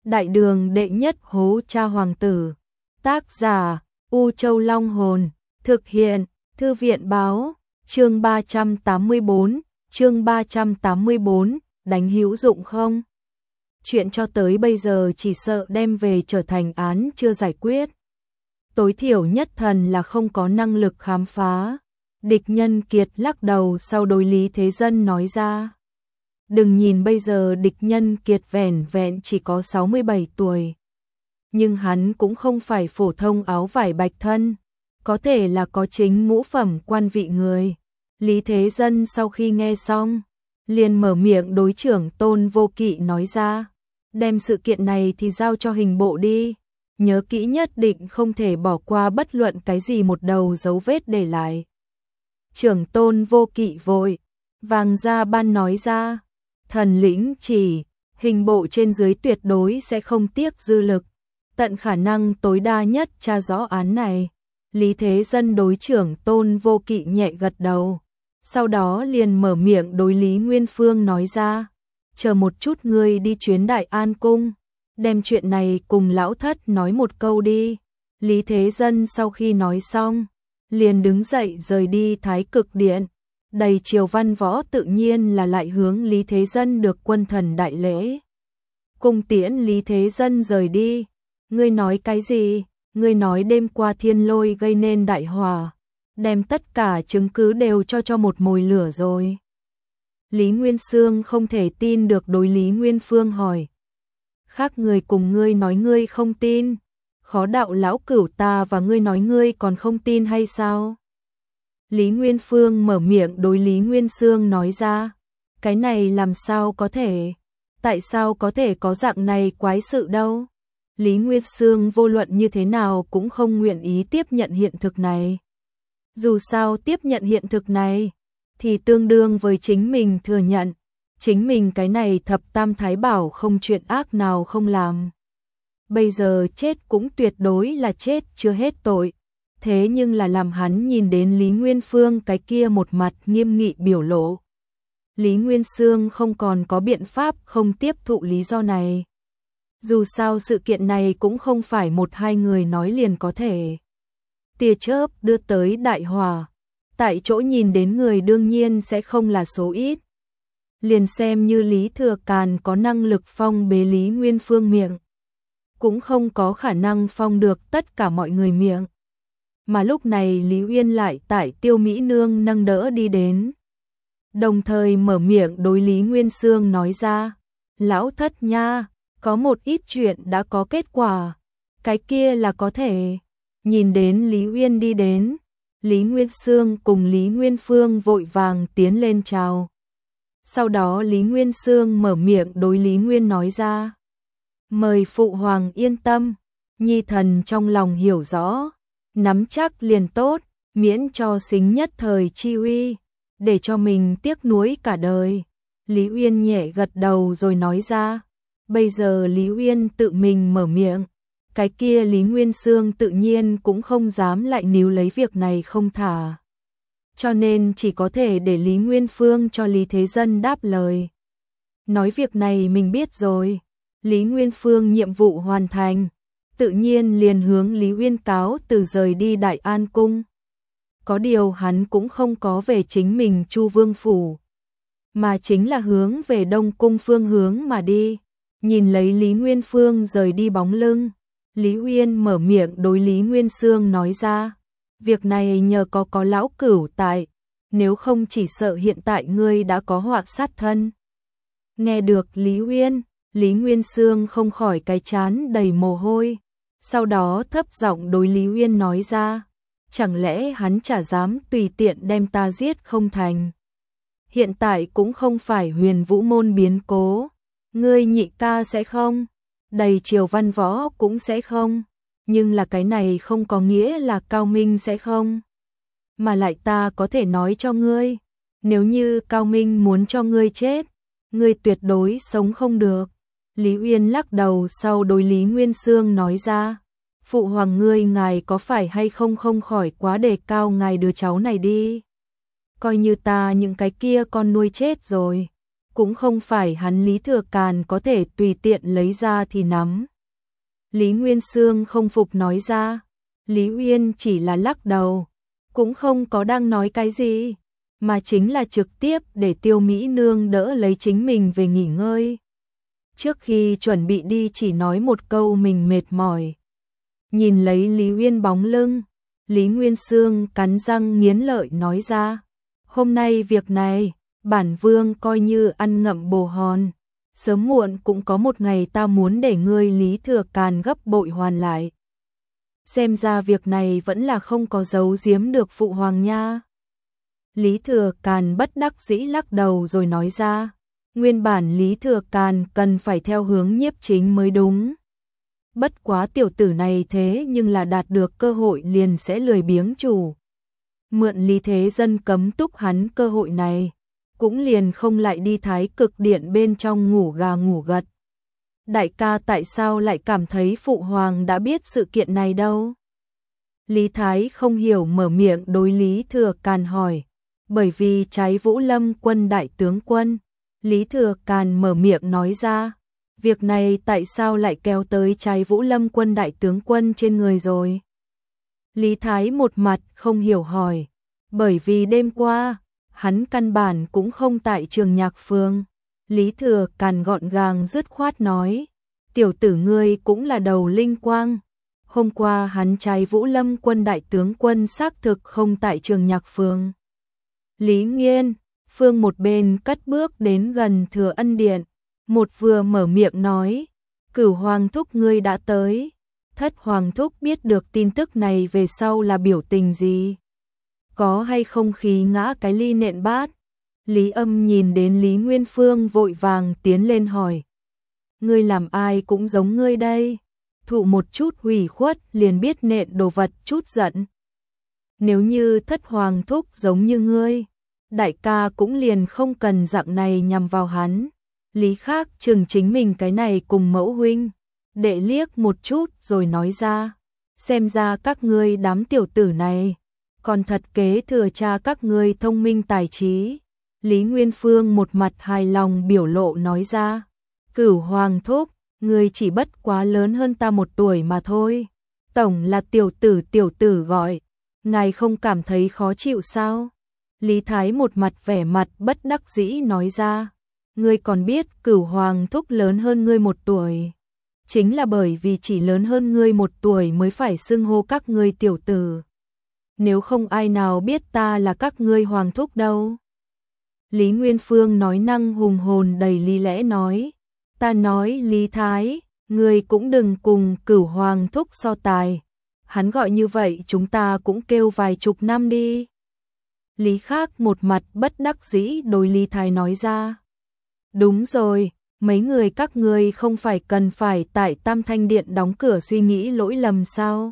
Đại đường đệ nhất hố cha hoàng tử. Tác giả U Châu Long Hồn. Thực hiện Thư viện báo. Chương 384, đánh hữu dụng không? Chuyện cho tới bây giờ chỉ sợ đem về trở thành án chưa giải quyết. Tối thiểu nhất thần là không có năng lực khám phá. Địch Nhân Kiệt lắc đầu sau đối Lý Thế Dân nói ra. Đừng nhìn bây giờ Địch Nhân Kiệt vẻn vẹn chỉ có 67 tuổi. Nhưng hắn cũng không phải phổ thông áo vải bạch thân, có thể là có chính ngũ phẩm quan vị người. Lý Thế Dân sau khi nghe xong, liền mở miệng đối trưởng Tôn Vô Kỵ nói ra. Đem sự kiện này thì giao cho hình bộ đi. Nhớ kỹ nhất định không thể bỏ qua bất luận cái gì một đầu dấu vết để lại. Trưởng Tôn Vô Kỵ vội vàng ra ban nói ra. Thần lĩnh chỉ, hình bộ trên dưới tuyệt đối sẽ không tiếc dư lực, tận khả năng tối đa nhất tra rõ án này. Lý Thế Dân đối trưởng Tôn Vô Kỵ nhẹ gật đầu, sau đó liền mở miệng đối Lý Nguyên Phương nói ra. Chờ một chút, ngươi đi chuyến Đại An Cung, đem chuyện này cùng lão thất nói một câu đi. Lý Thế Dân sau khi nói xong, liền đứng dậy rời đi Thái Cực Điện. Đầy triều văn võ tự nhiên là lại hướng Lý Thế Dân được quân thần đại lễ. Cung tiễn Lý Thế Dân rời đi. Ngươi nói cái gì? Ngươi nói đêm qua thiên lôi gây nên đại hỏa, đem tất cả chứng cứ đều cho một mồi lửa rồi. Lý Nguyên Xương không thể tin được đối Lý Nguyên Phương hỏi. Khác người cùng ngươi nói ngươi không tin, khó đạo lão cửu ta và ngươi nói ngươi còn không tin hay sao? Lý Nguyên Phương mở miệng đối Lý Nguyên Xương nói ra. Cái này làm sao có thể? Tại sao có thể có dạng này quái sự đâu? Lý Nguyên Xương vô luận như thế nào cũng không nguyện ý tiếp nhận hiện thực này. Dù sao tiếp nhận hiện thực này, thì tương đương với chính mình thừa nhận. Chính mình cái này thập tam thái bảo không chuyện ác nào không làm. Bây giờ chết cũng tuyệt đối là chết chưa hết tội. Thế nhưng là làm hắn nhìn đến Lý Nguyên Phương cái kia một mặt nghiêm nghị biểu lộ. Lý Nguyên Xương không còn có biện pháp không tiếp thụ lý do này. Dù sao sự kiện này cũng không phải một hai người nói liền có thể. Tia chớp đưa tới đại hỏa, tại chỗ nhìn đến người đương nhiên sẽ không là số ít. Liền xem như Lý Thừa Càn có năng lực phong bế Lý Nguyên Phương miệng, cũng không có khả năng phong được tất cả mọi người miệng. Mà lúc này Lý Uyên lại tại Tiêu Mỹ Nương nâng đỡ đi đến. Đồng thời mở miệng đối Lý Nguyên Xương nói ra. Lão thất nha, có một ít chuyện đã có kết quả. Cái kia là có thể. Nhìn đến Lý Uyên đi đến, Lý Nguyên Xương cùng Lý Nguyên Phương vội vàng tiến lên chào. Sau đó Lý Nguyên Xương mở miệng đối Lý Nguyên nói ra. Mời Phụ Hoàng yên tâm, nhi thần trong lòng hiểu rõ. Nắm chắc liền tốt, miễn cho xính nhất thời chi uy, để cho mình tiếc nuối cả đời. Lý Uyên nhẹ gật đầu rồi nói ra. Bây giờ Lý Uyên tự mình mở miệng, cái kia Lý Nguyên Xương tự nhiên cũng không dám lại níu lấy việc này không thả. Cho nên chỉ có thể để Lý Nguyên Phương cho Lý Thế Dân đáp lời. Nói việc này mình biết rồi. Lý Nguyên Phương nhiệm vụ hoàn thành, tự nhiên liền hướng Lý Uyên cáo từ rời đi Đại An Cung. Có điều hắn cũng không có về chính mình Chu Vương Phủ, mà chính là hướng về Đông Cung phương hướng mà đi. Nhìn lấy Lý Nguyên Phương rời đi bóng lưng, Lý Uyên mở miệng đối Lý Nguyên Xương nói ra. Việc này nhờ có lão cửu tại, nếu không chỉ sợ hiện tại ngươi đã có họa sát thân. Nghe được Lý Uyên, Lý Nguyên Xương không khỏi cái trán đầy mồ hôi. Sau đó thấp giọng đối Lý Uyên nói ra. Chẳng lẽ hắn chả dám tùy tiện đem ta giết không thành? Hiện tại cũng không phải Huyền Vũ môn biến cố. Ngươi nhị ca sẽ không? Đầy triều văn võ cũng sẽ không? Nhưng là cái này không có nghĩa là Cao Minh sẽ không? Mà lại ta có thể nói cho ngươi, nếu như Cao Minh muốn cho ngươi chết, ngươi tuyệt đối sống không được. Lý Uyên lắc đầu sau đối Lý Nguyên Xương nói ra. Phụ hoàng ngươi ngài có phải hay không khỏi quá đề cao ngài đứa cháu này đi. Coi như ta những cái kia con nuôi chết rồi, cũng không phải hắn Lý Thừa Càn có thể tùy tiện lấy ra thì nắm. Lý Nguyên Xương không phục nói ra, Lý Uyên chỉ là lắc đầu, cũng không có đang nói cái gì, mà chính là trực tiếp để Tiêu Mỹ Nương đỡ lấy chính mình về nghỉ ngơi. Trước khi chuẩn bị đi chỉ nói một câu mình mệt mỏi. Nhìn lấy Lý Uyên bóng lưng, Lý Nguyên Xương cắn răng nghiến lợi nói ra, hôm nay việc này, bản vương coi như ăn ngậm bồ hòn, sớm muộn cũng có một ngày ta muốn để ngươi Lý Thừa Càn gấp bội hoàn lại. Xem ra việc này vẫn là không có giấu giếm được phụ hoàng nha. Lý Thừa Càn bất đắc dĩ lắc đầu rồi nói ra, nguyên bản Lý Thừa Càn cần phải theo hướng nhiếp chính mới đúng. Bất quá tiểu tử này thế nhưng là đạt được cơ hội liền sẽ lười biếng chủ. Mượn Lý Thế Dân cấm túc hắn cơ hội này, cũng liền không lại đi Thái Cực Điện bên trong ngủ gà ngủ gật. Đại ca tại sao lại cảm thấy phụ hoàng đã biết sự kiện này đâu? Lý Thái không hiểu mở miệng đối Lý Thừa Càn hỏi, bởi vì trái Vũ Lâm quân đại tướng quân. Lý Thừa Càn mở miệng nói ra, việc này tại sao lại kéo tới trái Vũ Lâm quân đại tướng quân trên người rồi? Lý Thái một mặt không hiểu hỏi, bởi vì đêm qua, hắn căn bản cũng không tại Trường Nhạc Phương. Lý Thừa Càn gọn gàng dứt khoát nói, tiểu tử ngươi cũng là đầu linh quang. Hôm qua hắn trái Vũ Lâm quân đại tướng quân xác thực không tại Trường Nhạc Phương. Lý Nghiên, Phương một bên cất bước đến gần Thừa Ân Điện, một vừa mở miệng nói, Cửu Hoàng thúc ngươi đã tới. Thất Hoàng thúc biết được tin tức này về sau là biểu tình gì? Có hay không khí ngã cái ly nện bát? Lý Âm nhìn đến Lý Nguyên Phương vội vàng tiến lên hỏi, ngươi làm ai cũng giống ngươi đây, thụ một chút hủy khuất liền biết nện đồ vật chút giận. Nếu như Thất Hoàng thúc giống như ngươi, đại ca cũng liền không cần dạng này nhằm vào hắn. Lý Khác chừng chính mình cái này cùng mẫu huynh, đệ liếc một chút rồi nói ra, xem ra các ngươi đám tiểu tử này, còn thật kế thừa cha các ngươi thông minh tài trí. Lý Nguyên Phương một mặt hài lòng biểu lộ nói ra, Cửu Hoàng thúc, ngươi chỉ bất quá lớn hơn ta 1 tuổi mà thôi. Tổng là tiểu tử gọi, ngài không cảm thấy khó chịu sao? Lý Thái một mặt vẻ mặt bất đắc dĩ nói ra, ngươi còn biết Cửu Hoàng thúc lớn hơn ngươi 1 tuổi. Chính là bởi vì chỉ lớn hơn ngươi 1 tuổi mới phải xưng hô các ngươi tiểu tử. Nếu không ai nào biết ta là các ngươi hoàng thúc đâu. Lý Nguyên Phương nói năng hùng hồn đầy lý lẽ nói, ta nói Lý Thái, ngươi cũng đừng cùng Cửu Hoàng thúc so tài. Hắn gọi như vậy chúng ta cũng kêu vài chục năm đi. Lý Khác một mặt bất đắc dĩ đối Lý Thái nói ra, đúng rồi, mấy người các ngươi không phải cần phải tại Tam Thanh Điện đóng cửa suy nghĩ lỗi lầm sao?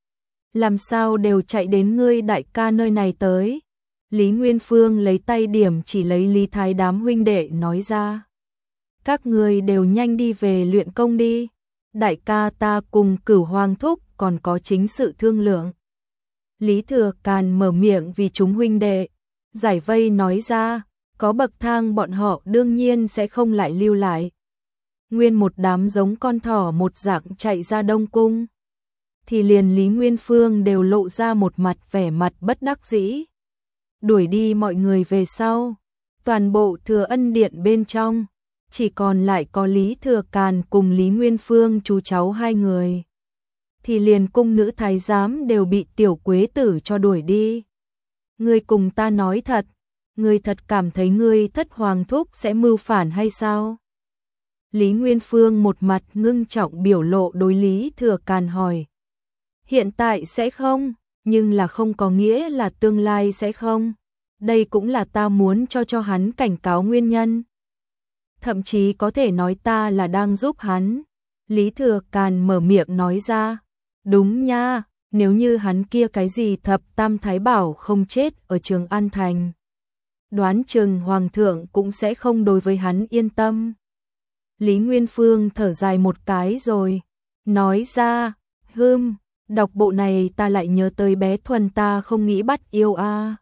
Làm sao đều chạy đến ngươi đại ca nơi này tới? Lý Nguyên Phương lấy tay điểm chỉ lấy Lý Thái đám huynh đệ nói ra, các ngươi đều nhanh đi về luyện công đi. Đại ca ta cùng Cửu Hoàng thúc còn có chính sự thương lượng. Lý Thừa Càn mở miệng vì chúng huynh đệ, giải vây nói ra, có bậc thang bọn họ đương nhiên sẽ không lại lưu lại. Nguyên một đám giống con thỏ một dạng chạy ra Đông Cung. Thì liền Lý Nguyên Phương đều lộ ra một mặt vẻ mặt bất đắc dĩ. Đuổi đi mọi người về sau, toàn bộ Thừa Ân Điện bên trong, chỉ còn lại có Lý Thừa Càn cùng Lý Nguyên Phương chú cháu 2 người. Thì liền cung nữ thái giám đều bị tiểu quế tử cho đuổi đi. Ngươi cùng ta nói thật, ngươi thật cảm thấy ngươi Thất Hoàng thúc sẽ mưu phản hay sao? Lý Nguyên Phương một mặt ngưng trọng biểu lộ đối Lý Thừa Càn hỏi. Hiện tại sẽ không, nhưng là không có nghĩa là tương lai sẽ không. Đây cũng là ta muốn cho hắn cảnh cáo nguyên nhân. Thậm chí có thể nói ta là đang giúp hắn. Lý Thừa Càn mở miệng nói ra. Đúng nha, nếu như hắn kia cái gì thập tam thái bảo không chết ở Trường An Thành, đoán chừng Hoàng thượng cũng sẽ không đối với hắn yên tâm. Lý Nguyên Phương thở dài một cái rồi, nói ra, đọc bộ này ta lại nhớ tới bé Thuần ta không nghĩ bắt yêu a.